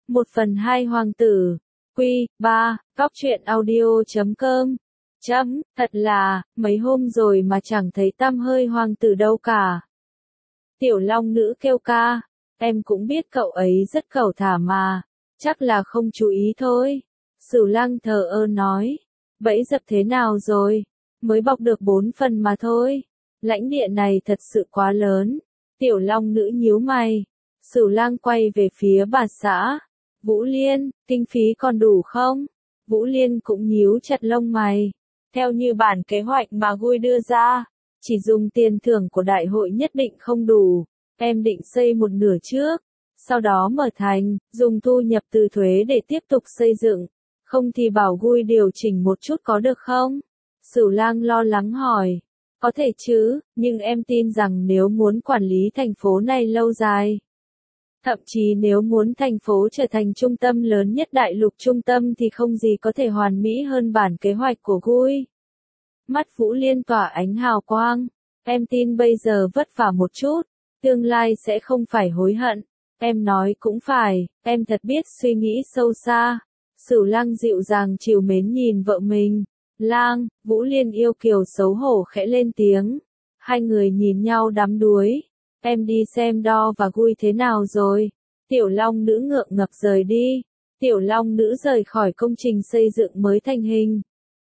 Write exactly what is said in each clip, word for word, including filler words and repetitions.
Một phần hai hoàng tử. Quy, ba, Góc truyện audio chấm com. Chấm, thật là, mấy hôm rồi mà chẳng thấy tăm hơi hoàng tử đâu cả. Tiểu Long Nữ kêu ca, em cũng biết cậu ấy rất cẩu thả mà, chắc là không chú ý thôi. Sửu Lăng thờ ơ nói, bẫy dập thế nào rồi, mới bọc được bốn phần mà thôi. Lãnh địa này thật sự quá lớn. Tiểu Long Nữ nhíu mày. Sửu Lăng quay về phía bà xã. Vũ Liên, kinh phí còn đủ không? Vũ Liên cũng nhíu chặt lông mày. Theo như bản kế hoạch mà Gui đưa ra, chỉ dùng tiền thưởng của đại hội nhất định không đủ. Em định xây một nửa trước, sau đó mở thành, dùng thu nhập từ thuế để tiếp tục xây dựng. Không thì bảo Gui điều chỉnh một chút có được không? Sửu Lang lo lắng hỏi. Có thể chứ, nhưng em tin rằng nếu muốn quản lý thành phố này lâu dài, thậm chí nếu muốn thành phố trở thành trung tâm lớn nhất đại lục trung tâm thì không gì có thể hoàn mỹ hơn bản kế hoạch của Gui. Mắt Vũ Liên tỏa ánh hào quang. Em tin bây giờ vất vả một chút, tương lai sẽ không phải hối hận. Em nói cũng phải, em thật biết suy nghĩ sâu xa. Sửu Lang dịu dàng trìu mến nhìn vợ mình. Lang, Vũ Liên yêu kiều xấu hổ khẽ lên tiếng. Hai người nhìn nhau đắm đuối. Em đi xem đo và Gui thế nào rồi. Tiểu Long Nữ ngượng ngập rời đi. Tiểu Long Nữ rời khỏi công trình xây dựng mới thành hình.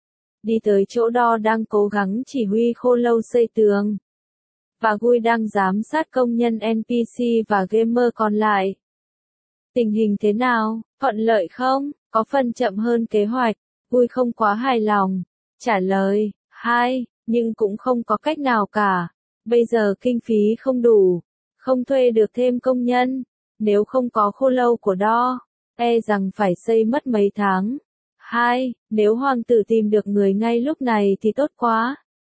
Đi tới chỗ đo đang cố gắng chỉ huy Khô Lâu xây tường. Và Gui đang giám sát công nhân en pê xê và gamer còn lại. Tình hình thế nào, thuận lợi không, có phần chậm hơn kế hoạch. Gui không quá hài lòng. Trả lời, hai, nhưng cũng không có cách nào cả. Bây giờ kinh phí không đủ, không thuê được thêm công nhân. Nếu không có Khô Lâu của đo, e rằng phải xây mất mấy tháng. Hai, nếu hoàng tử tìm được người ngay lúc này thì tốt quá.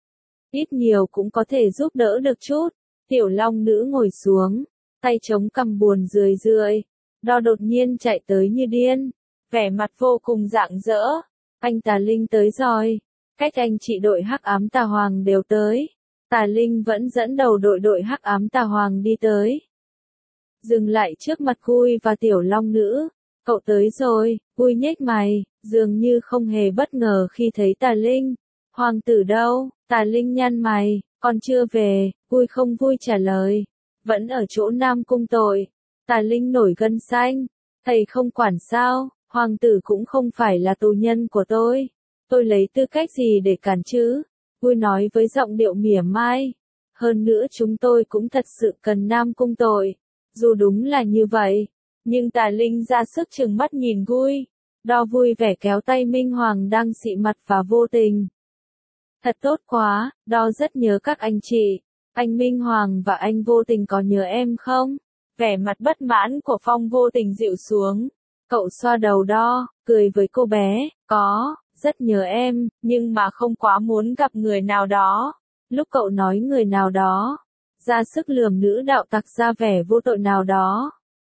Ít nhiều cũng có thể giúp đỡ được chút. Tiểu Long Nữ ngồi xuống, tay chống cằm buồn rười rượi. Đo đột nhiên chạy tới như điên, vẻ mặt vô cùng rạng rỡ. Anh Tà Linh tới rồi. Cách anh chị đội Hắc Ám Tà Hoàng đều tới. Tà Linh vẫn dẫn đầu đội đội Hắc Ám Tà Hoàng đi tới. Dừng lại trước mặt Gui và Tiểu Long Nữ. Cậu tới rồi. Gui nhếch mày, dường như không hề bất ngờ khi thấy Tà Linh. Hoàng tử đâu? Tà Linh nhăn mày, còn chưa về. Gui không vui trả lời. Vẫn ở chỗ Nam Cung tội. Tà Linh nổi gân xanh. Thầy không quản sao? Hoàng tử cũng không phải là tù nhân của tôi. Tôi lấy tư cách gì để cản chứ? Gui nói với giọng điệu mỉa mai. Hơn nữa chúng tôi cũng thật sự cần Nam Cung tội. Dù đúng là như vậy, nhưng Tà Linh ra sức trừng mắt nhìn Gui. Đo vui vẻ kéo tay Minh Hoàng đang xị mặt và vô tình. Thật tốt quá, Đo rất nhớ các anh chị. Anh Minh Hoàng và anh Vô Tình có nhớ em không? Vẻ mặt bất mãn của Phong Vô Tình dịu xuống. Cậu xoa đầu Đo, cười với cô bé. Có, rất nhớ em, nhưng mà không quá muốn gặp người nào đó. Lúc cậu nói người nào đó, ra sức lườm nữ đạo tặc ra vẻ vô tội nào đó.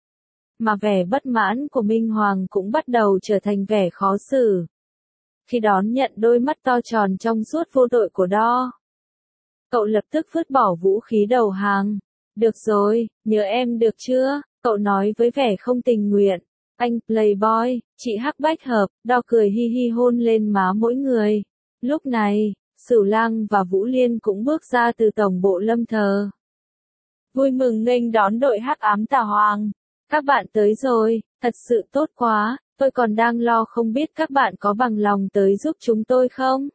Mà vẻ bất mãn của Minh Hoàng cũng bắt đầu trở thành vẻ khó xử. Khi đón nhận đôi mắt to tròn trong suốt vô tội của Đo, cậu lập tức vứt bỏ vũ khí đầu hàng. Được rồi, nhớ em được chưa? Cậu nói với vẻ không tình nguyện. Anh Playboy, chị Hắc Bách Hợp, Đo cười hi hi hôn lên má mỗi người. Lúc này, Sửu Lang và Vũ Liên cũng bước ra từ tổng bộ lâm thờ. Vui mừng nghênh đón đội Hắc Ám Tà Hoàng. Các bạn tới rồi, thật sự tốt quá, tôi còn đang lo không biết các bạn có bằng lòng tới giúp chúng tôi không?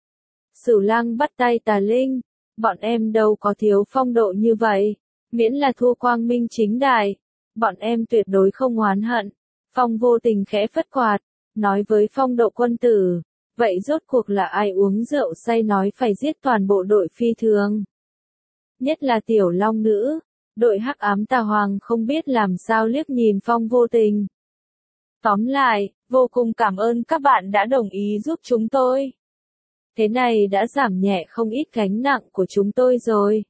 Sửu Lang bắt tay Tà Linh. Bọn em đâu có thiếu phong độ như vậy, miễn là thua quang minh chính đại. Bọn em tuyệt đối không oán hận. Phong Vô Tình khẽ phất quạt, nói với phong độ quân tử. Vậy rốt cuộc là ai uống rượu say nói phải giết toàn bộ đội phi thường? Nhất là Tiểu Long Nữ. Đội Hắc Ám Tà Hoàng không biết làm sao liếc nhìn Phong Vô Tình. Tóm lại, vô cùng cảm ơn các bạn đã đồng ý giúp chúng tôi. Thế này đã giảm nhẹ không ít gánh nặng của chúng tôi rồi.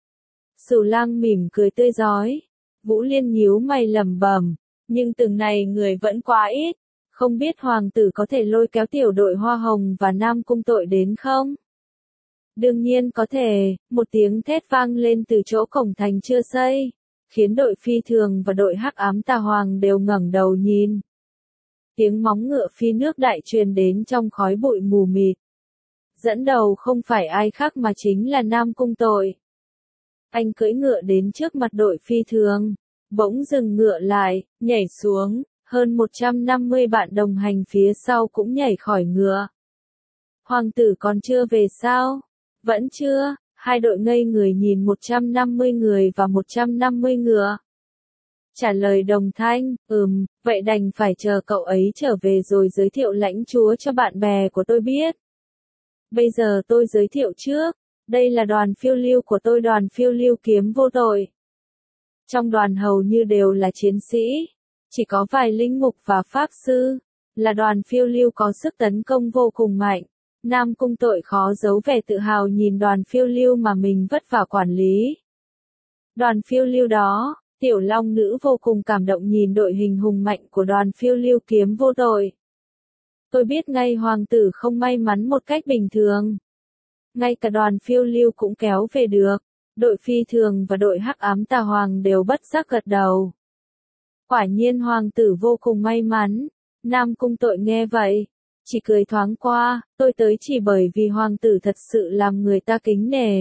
Sửu Lang mỉm cười tươi rói. Vũ Liên nhíu mày lẩm bẩm, nhưng từng này người vẫn quá ít. Không biết hoàng tử có thể lôi kéo tiểu đội Hoa Hồng và Nam Cung tội đến không? Đương nhiên có thể, một tiếng thét vang lên từ chỗ cổng thành chưa xây. khiến đội phi thường và đội hắc ám tà hoàng đều ngẩng đầu nhìn. Tiếng móng ngựa phi nước đại truyền đến trong khói bụi mù mịt. Dẫn đầu không phải ai khác mà chính là Nam Cung Tội. Anh cưỡi ngựa đến trước mặt đội phi thường, bỗng dừng ngựa lại, nhảy xuống, hơn một trăm năm mươi bạn đồng hành phía sau cũng nhảy khỏi ngựa. Hoàng tử còn chưa về sao? Vẫn chưa, hai đội ngây người nhìn một trăm năm mươi người và một trăm năm mươi ngựa. Trả lời đồng thanh, ừm, vậy đành phải chờ cậu ấy trở về rồi giới thiệu lãnh chúa cho bạn bè của tôi biết. Bây giờ tôi giới thiệu trước, đây là đoàn phiêu lưu của tôi, đoàn phiêu lưu kiếm vô tội. Trong đoàn hầu như đều là chiến sĩ, chỉ có vài linh mục và pháp sư, là đoàn phiêu lưu có sức tấn công vô cùng mạnh. Nam Cung Tội khó giấu vẻ tự hào nhìn đoàn phiêu lưu mà mình vất vả quản lý. Đoàn phiêu lưu đó, Tiểu Long Nữ vô cùng cảm động nhìn đội hình hùng mạnh của đoàn phiêu lưu kiếm vô tội. Tôi biết ngay hoàng tử không may mắn một cách bình thường. Ngay cả đoàn phiêu lưu cũng kéo về được, đội phi thường và đội hắc ám tà hoàng đều bất giác gật đầu. Quả nhiên hoàng tử vô cùng may mắn. Nam Cung Tội nghe vậy, chỉ cười thoáng qua, tôi tới chỉ bởi vì hoàng tử thật sự làm người ta kính nể.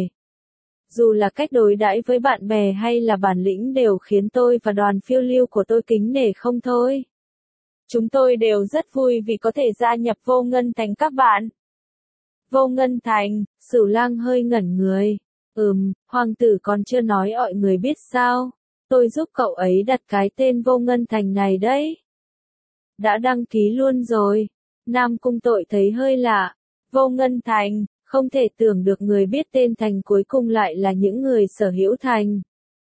Dù là cách đối đãi với bạn bè hay là bản lĩnh đều khiến tôi và đoàn phiêu lưu của tôi kính nể không thôi. Chúng tôi đều rất vui vì có thể gia nhập Vô Ngân Thành các bạn. Vô Ngân Thành, Sửu Lang hơi ngẩn người. Ừm, hoàng tử còn chưa nói mọi người biết sao. Tôi giúp cậu ấy đặt cái tên Vô Ngân Thành này đấy. Đã đăng ký luôn rồi. Nam Cung Tội thấy hơi lạ. Vô Ngân Thành, không thể tưởng được người biết tên thành cuối cùng lại là những người sở hữu thành.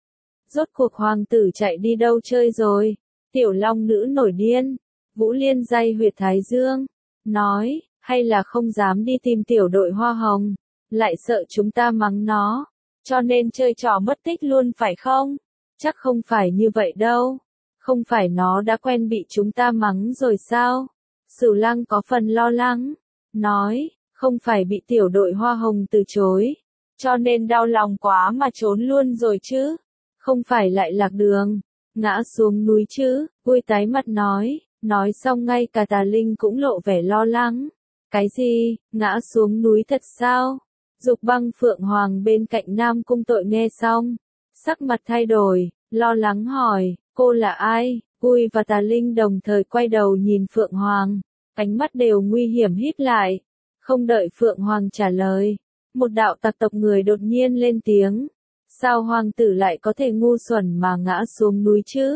Rốt cuộc hoàng tử chạy đi đâu chơi rồi? Tiểu Long Nữ nổi điên. Vũ Liên day huyệt thái dương. Nói, hay là không dám đi tìm tiểu đội hoa hồng. Lại sợ chúng ta mắng nó. Cho nên chơi trò mất tích luôn phải không? Chắc không phải như vậy đâu. Không phải nó đã quen bị chúng ta mắng rồi sao? Sửu Lang có phần lo lắng. Nói, không phải bị tiểu đội hoa hồng từ chối. Cho nên đau lòng quá mà trốn luôn rồi chứ. Không phải lại lạc đường. Ngã xuống núi chứ. Vui tái mặt nói. Nói xong ngay cả Tà Linh cũng lộ vẻ lo lắng. Cái gì, ngã xuống núi thật sao? Dục Băng Phượng Hoàng bên cạnh Nam Cung Tội nghe xong. Sắc mặt thay đổi, lo lắng hỏi, cô là ai? Vui và Tà Linh đồng thời quay đầu nhìn Phượng Hoàng. Ánh mắt đều nguy hiểm híp lại. Không đợi Phượng Hoàng trả lời. Một đạo tặc tộc người đột nhiên lên tiếng. Sao hoàng tử lại có thể ngu xuẩn mà ngã xuống núi chứ?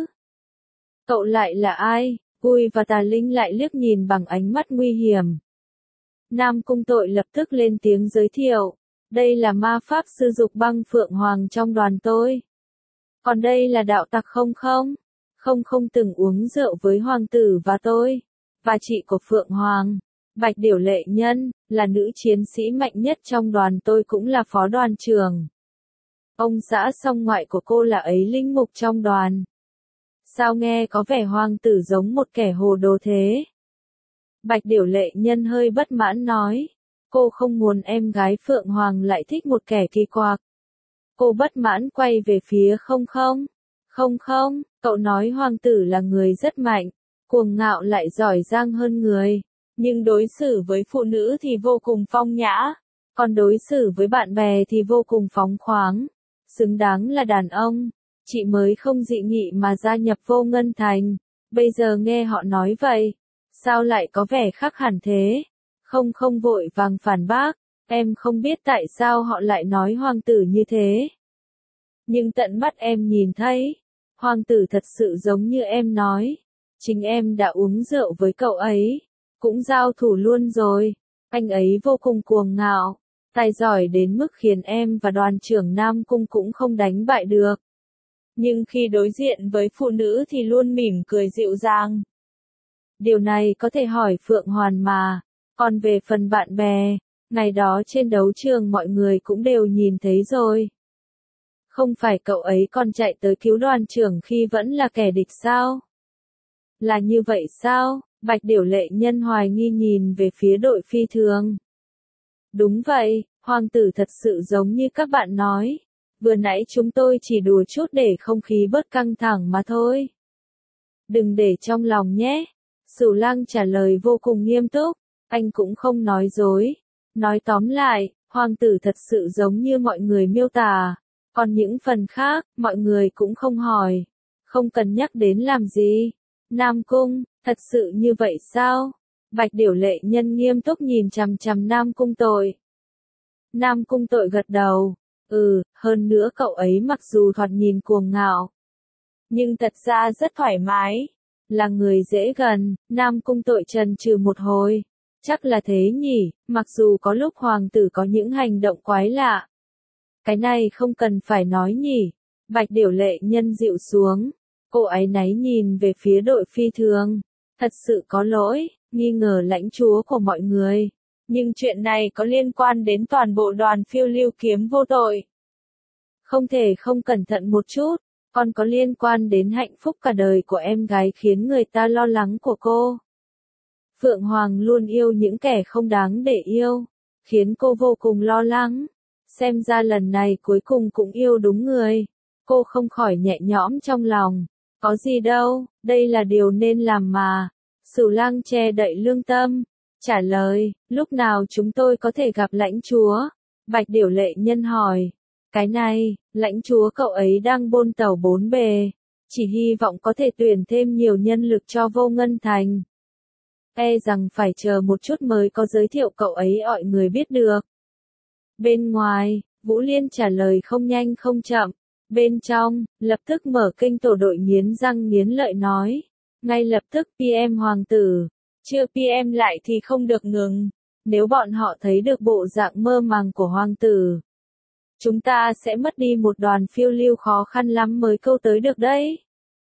Cậu lại là ai? Vui và Tà Linh lại liếc nhìn bằng ánh mắt nguy hiểm. Nam Cung Tội lập tức lên tiếng giới thiệu. Đây là ma pháp sư Dục Băng Phượng Hoàng trong đoàn tôi. Còn đây là đạo tặc không không? Không không từng uống rượu với hoàng tử và tôi. Và chị của Phượng Hoàng. Bạch Điểu Lệ Nhân, là nữ chiến sĩ mạnh nhất trong đoàn tôi cũng là phó đoàn trưởng. Ông xã song ngoại của cô là ấy linh mục trong đoàn. Sao nghe có vẻ hoàng tử giống một kẻ hồ đồ thế? Bạch Điểu Lệ Nhân hơi bất mãn nói. Cô không muốn em gái Phượng Hoàng lại thích một kẻ kỳ quặc. Cô bất mãn quay về phía không không. Không không, cậu nói hoàng tử là người rất mạnh, cuồng ngạo lại giỏi giang hơn người. Nhưng đối xử với phụ nữ thì vô cùng phong nhã. Còn đối xử với bạn bè thì vô cùng phóng khoáng. Xứng đáng là đàn ông. Chị mới không dị nghị mà gia nhập Vô Ngân Thành. Bây giờ nghe họ nói vậy. Sao lại có vẻ khác hẳn thế? Không không vội vàng phản bác. Em không biết tại sao họ lại nói hoàng tử như thế. Nhưng tận mắt em nhìn thấy. Hoàng tử thật sự giống như em nói. Chính em đã uống rượu với cậu ấy. Cũng giao thủ luôn rồi. Anh ấy vô cùng cuồng ngạo. Tài giỏi đến mức khiến em và đoàn trưởng Nam Cung cũng không đánh bại được. Nhưng khi đối diện với phụ nữ thì luôn mỉm cười dịu dàng. Điều này có thể hỏi Phượng Hoàn mà. Còn về phần bạn bè, ngày đó trên đấu trường mọi người cũng đều nhìn thấy rồi. Không phải cậu ấy còn chạy tới cứu đoàn trưởng khi vẫn là kẻ địch sao? Là như vậy sao? Bạch Điểu Lệ Nhân hoài nghi nhìn về phía đội phi thường. Đúng vậy, hoàng tử thật sự giống như các bạn nói. Vừa nãy chúng tôi chỉ đùa chút để không khí bớt căng thẳng mà thôi. Đừng để trong lòng nhé. Sửu Lăng trả lời vô cùng nghiêm túc, anh cũng không nói dối. Nói tóm lại, hoàng tử thật sự giống như mọi người miêu tả. Còn những phần khác, mọi người cũng không hỏi. Không cần nhắc đến làm gì. Nam Cung, thật sự như vậy sao? Bạch Điểu Lệ Nhân nghiêm túc nhìn chằm chằm Nam Cung Tội. Nam Cung Tội gật đầu. Ừ, hơn nữa cậu ấy mặc dù thoạt nhìn cuồng ngạo, nhưng thật ra rất thoải mái. Là người dễ gần, Nam Cung Tội chần chừ một hồi. Chắc là thế nhỉ, mặc dù có lúc hoàng tử có những hành động quái lạ. Cái này không cần phải nói nhỉ. Bạch Điểu Lệ Nhân dịu xuống. Cô áy náy nhìn về phía đội phi thường. Thật sự có lỗi, nghi ngờ lãnh chúa của mọi người. Nhưng chuyện này có liên quan đến toàn bộ đoàn phiêu lưu kiếm vô tội. Không thể không cẩn thận một chút, còn có liên quan đến hạnh phúc cả đời của em gái khiến người ta lo lắng của cô. Phượng Hoàng luôn yêu những kẻ không đáng để yêu, khiến cô vô cùng lo lắng. Xem ra lần này cuối cùng cũng yêu đúng người. Cô không khỏi nhẹ nhõm trong lòng. Có gì đâu, đây là điều nên làm mà. Sửu Lăng che đậy lương tâm. Trả lời, lúc nào chúng tôi có thể gặp lãnh chúa? Bạch Điểu Lệ Nhân hỏi. Cái này, lãnh chúa cậu ấy đang bôn tàu bốn bề. Chỉ hy vọng có thể tuyển thêm nhiều nhân lực cho Vô Ngân Thành. E rằng phải chờ một chút mới có giới thiệu cậu ấy mọi người biết được. Bên ngoài, Vũ Liên trả lời không nhanh không chậm. Bên trong, lập tức mở kênh tổ đội nghiến răng nghiến lợi nói. Ngay lập tức pê em hoàng tử. Chưa pê em lại thì không được ngừng. Nếu bọn họ thấy được bộ dạng mơ màng của hoàng tử, chúng ta sẽ mất đi một đoàn phiêu lưu khó khăn lắm mới câu tới được đấy.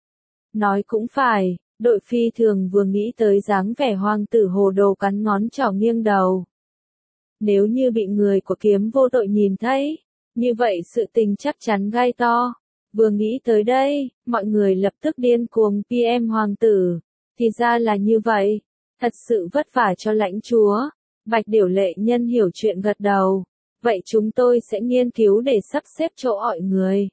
Nói cũng phải, đội phi thường vừa nghĩ tới dáng vẻ hoàng tử hồ đồ cắn ngón trỏ nghiêng đầu. Nếu như bị người của kiếm vô tội nhìn thấy, như vậy sự tình chắc chắn gai to. Vừa nghĩ tới đây, mọi người lập tức điên cuồng pê em hoàng tử. Thì ra là như vậy. Thật sự vất vả cho lãnh chúa. Bạch Điểu Lệ Nhân hiểu chuyện gật đầu. Vậy chúng tôi sẽ nghiên cứu để sắp xếp chỗ mọi người.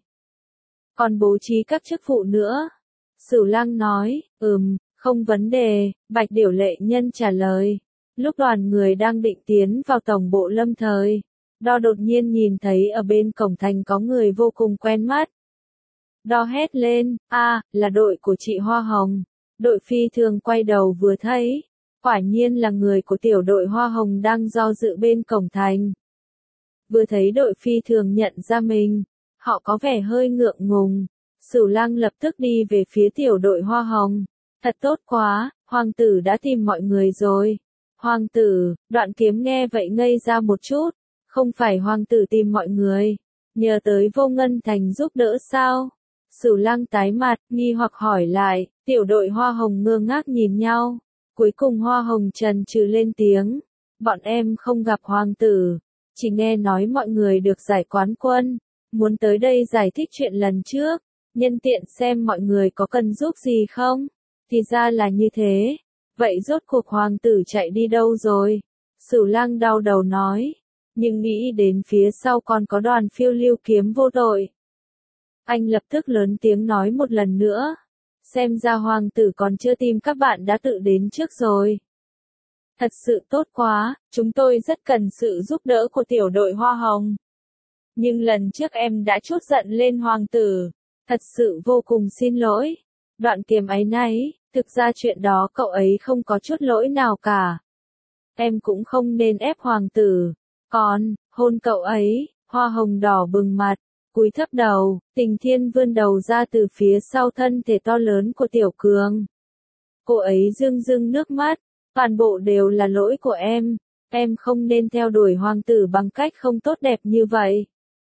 Còn bố trí các chức vụ nữa. Sửu Lăng nói, ừm, không vấn đề. Bạch Điểu Lệ Nhân trả lời. Lúc đoàn người đang định tiến vào tổng bộ Lâm Thời, Đo đột nhiên nhìn thấy ở bên cổng thành có người vô cùng quen mắt. Đo hét lên, a, à, là đội của chị Hoa Hồng. Đội phi thường quay đầu vừa thấy, quả nhiên là người của tiểu đội Hoa Hồng đang do dự bên cổng thành. Vừa thấy đội phi thường nhận ra mình, họ có vẻ hơi ngượng ngùng. Sửu Lăng lập tức đi về phía tiểu đội Hoa Hồng. Thật tốt quá, hoàng tử đã tìm mọi người rồi. Hoàng tử, Đoạn Kiếm nghe vậy ngây ra một chút. Không phải hoàng tử tìm mọi người, nhờ tới Vô Ngân Thành giúp đỡ sao? Sửu Lăng tái mặt, nghi hoặc hỏi lại, tiểu đội Hoa Hồng ngơ ngác nhìn nhau. Cuối cùng Hoa Hồng trần trừ lên tiếng. Bọn em không gặp hoàng tử, chỉ nghe nói mọi người được giải quán quân, muốn tới đây giải thích chuyện lần trước, nhân tiện xem mọi người có cần giúp gì không? Thì ra là như thế. Vậy rốt cuộc hoàng tử chạy đi đâu rồi? Sửu Lăng đau đầu nói. Nhưng nghĩ đến phía sau còn có đoàn phiêu lưu kiếm vô tội. Anh lập tức lớn tiếng nói một lần nữa. Xem ra hoàng tử còn chưa tìm các bạn đã tự đến trước rồi. Thật sự tốt quá, chúng tôi rất cần sự giúp đỡ của tiểu đội Hoa Hồng. Nhưng lần trước em đã chút giận lên hoàng tử. Thật sự vô cùng xin lỗi. Đoạn Kiếm áy náy, thực ra chuyện đó cậu ấy không có chút lỗi nào cả. Em cũng không nên ép hoàng tử. Còn, hôn cậu ấy, Hoa Hồng đỏ bừng mặt, cúi thấp đầu, Tình Thiên vươn đầu ra từ phía sau thân thể to lớn của Tiểu Cường. Cô ấy rưng rưng nước mắt, toàn bộ đều là lỗi của em, em không nên theo đuổi hoàng tử bằng cách không tốt đẹp như vậy.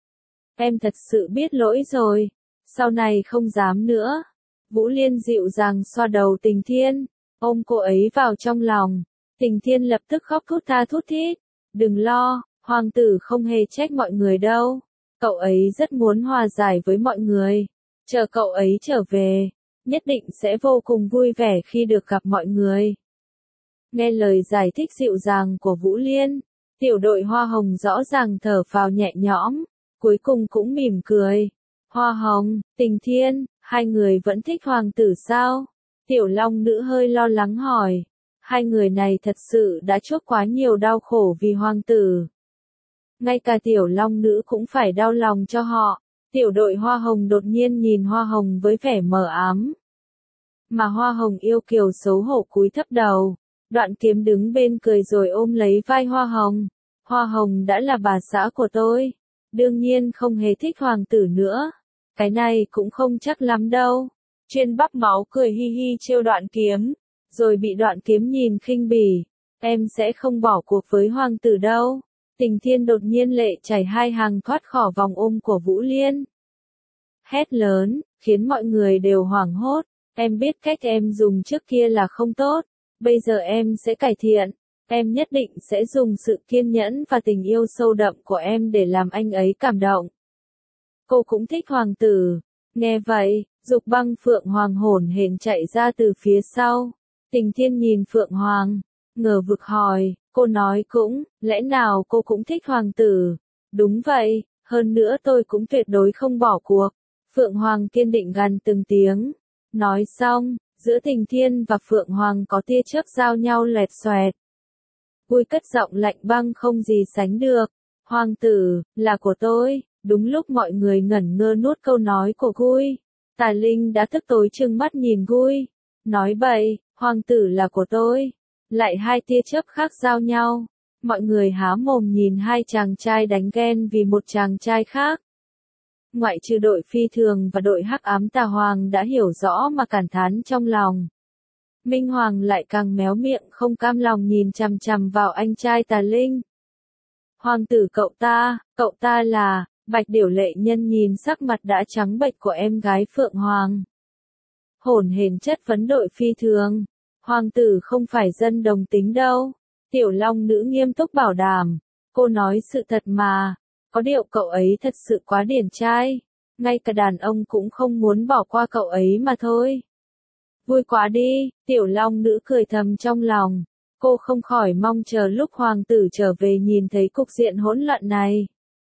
Em thật sự biết lỗi rồi, sau này không dám nữa. Vũ Liên dịu dàng xoa đầu Tình Thiên, ôm cô ấy vào trong lòng. Tình Thiên lập tức khóc thút tha thút thít. Đừng lo, hoàng tử không hề trách mọi người đâu. Cậu ấy rất muốn hòa giải với mọi người. Chờ cậu ấy trở về, nhất định sẽ vô cùng vui vẻ khi được gặp mọi người. Nghe lời giải thích dịu dàng của Vũ Liên, tiểu đội Hoa Hồng rõ ràng thở phào nhẹ nhõm. cuối cùng cũng mỉm cười. Hoa Hồng, Tình Thiên, hai người vẫn thích hoàng tử sao? Tiểu Long Nữ hơi lo lắng hỏi. Hai người này thật sự đã chuốc quá nhiều đau khổ vì hoàng tử. Ngay cả Tiểu Long Nữ cũng phải đau lòng cho họ. Tiểu đội Hoa Hồng đột nhiên nhìn Hoa Hồng với vẻ mờ ám. Mà Hoa Hồng yêu kiều xấu hổ cúi thấp đầu. Đoạn Kiếm đứng bên cười rồi ôm lấy vai Hoa Hồng. Hoa Hồng đã là bà xã của tôi. Đương nhiên không hề thích hoàng tử nữa. Cái này cũng không chắc lắm đâu. Chuyên Bắc Máu cười hi hi trêu Đoạn Kiếm. Rồi bị Đoạn Kiếm nhìn khinh bỉ. Em sẽ không bỏ cuộc với hoàng tử đâu. Tình Thiên đột nhiên lệ chảy hai hàng thoát khỏi vòng ôm của Vũ Liên. Hét lớn, khiến mọi người đều hoảng hốt. Em biết cách em dùng trước kia là không tốt. Bây giờ em sẽ cải thiện. Em nhất định sẽ dùng sự kiên nhẫn và tình yêu sâu đậm của em để làm anh ấy cảm động. Cô cũng thích hoàng tử. Nghe vậy, Dục Băng Phượng Hoàng hổn hển chạy ra từ phía sau. Tình Thiên nhìn Phượng Hoàng, ngờ vực hỏi, cô nói cũng, lẽ nào cô cũng thích hoàng tử? Đúng vậy, hơn nữa tôi cũng tuyệt đối không bỏ cuộc. Phượng Hoàng kiên định gằn từng tiếng. Nói xong, giữa Tình Thiên và Phượng Hoàng có tia chớp giao nhau lẹt xoẹt. Vui cất giọng lạnh băng không gì sánh được. Hoàng tử, là của tôi. Đúng lúc mọi người ngẩn ngơ nuốt câu nói của Gui. Tà Linh đã thức tối trừng mắt nhìn Gui. Nói bậy, hoàng tử là của tôi. Lại hai tia chớp khác giao nhau. Mọi người há mồm nhìn hai chàng trai đánh ghen vì một chàng trai khác. Ngoại trừ đội phi thường và đội hắc ám tà hoàng đã hiểu rõ mà cảm thán trong lòng. Minh Hoàng lại càng méo miệng không cam lòng nhìn chằm chằm vào anh trai Tà Linh. Hoàng tử cậu ta, cậu ta là, Bạch Điểu Lệ Nhân nhìn sắc mặt đã trắng bệch của em gái Phượng Hoàng. Hổn hển chất vấn đội phi thường. Hoàng tử không phải dân đồng tính đâu. Tiểu Long Nữ nghiêm túc bảo đảm. Cô nói sự thật mà. Có điều cậu ấy thật sự quá điển trai. Ngay cả đàn ông cũng không muốn bỏ qua cậu ấy mà thôi. Vui quá đi, Tiểu Long Nữ cười thầm trong lòng. Cô không khỏi mong chờ lúc hoàng tử trở về nhìn thấy cục diện hỗn loạn này.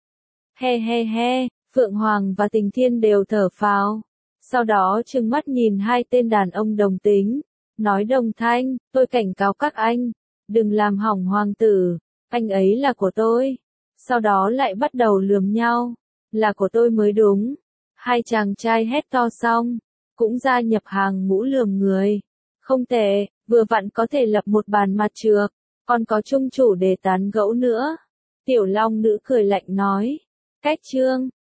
He he he, Phượng Hoàng và Tình Thiên đều thở phào. Sau đó trừng mắt nhìn hai tên đàn ông đồng tính. Nói đồng thanh, tôi cảnh cáo các anh. Đừng làm hỏng hoàng tử. Anh ấy là của tôi. Sau đó lại bắt đầu lườm nhau. Là của tôi mới đúng. Hai chàng trai hét to xong. Cũng gia nhập hàng ngũ lườm người. Không tệ, vừa vặn có thể lập một bàn mặt trược. Còn có chung chủ để tán gẫu nữa. Tiểu Long Nữ cười lạnh nói. Cách chương.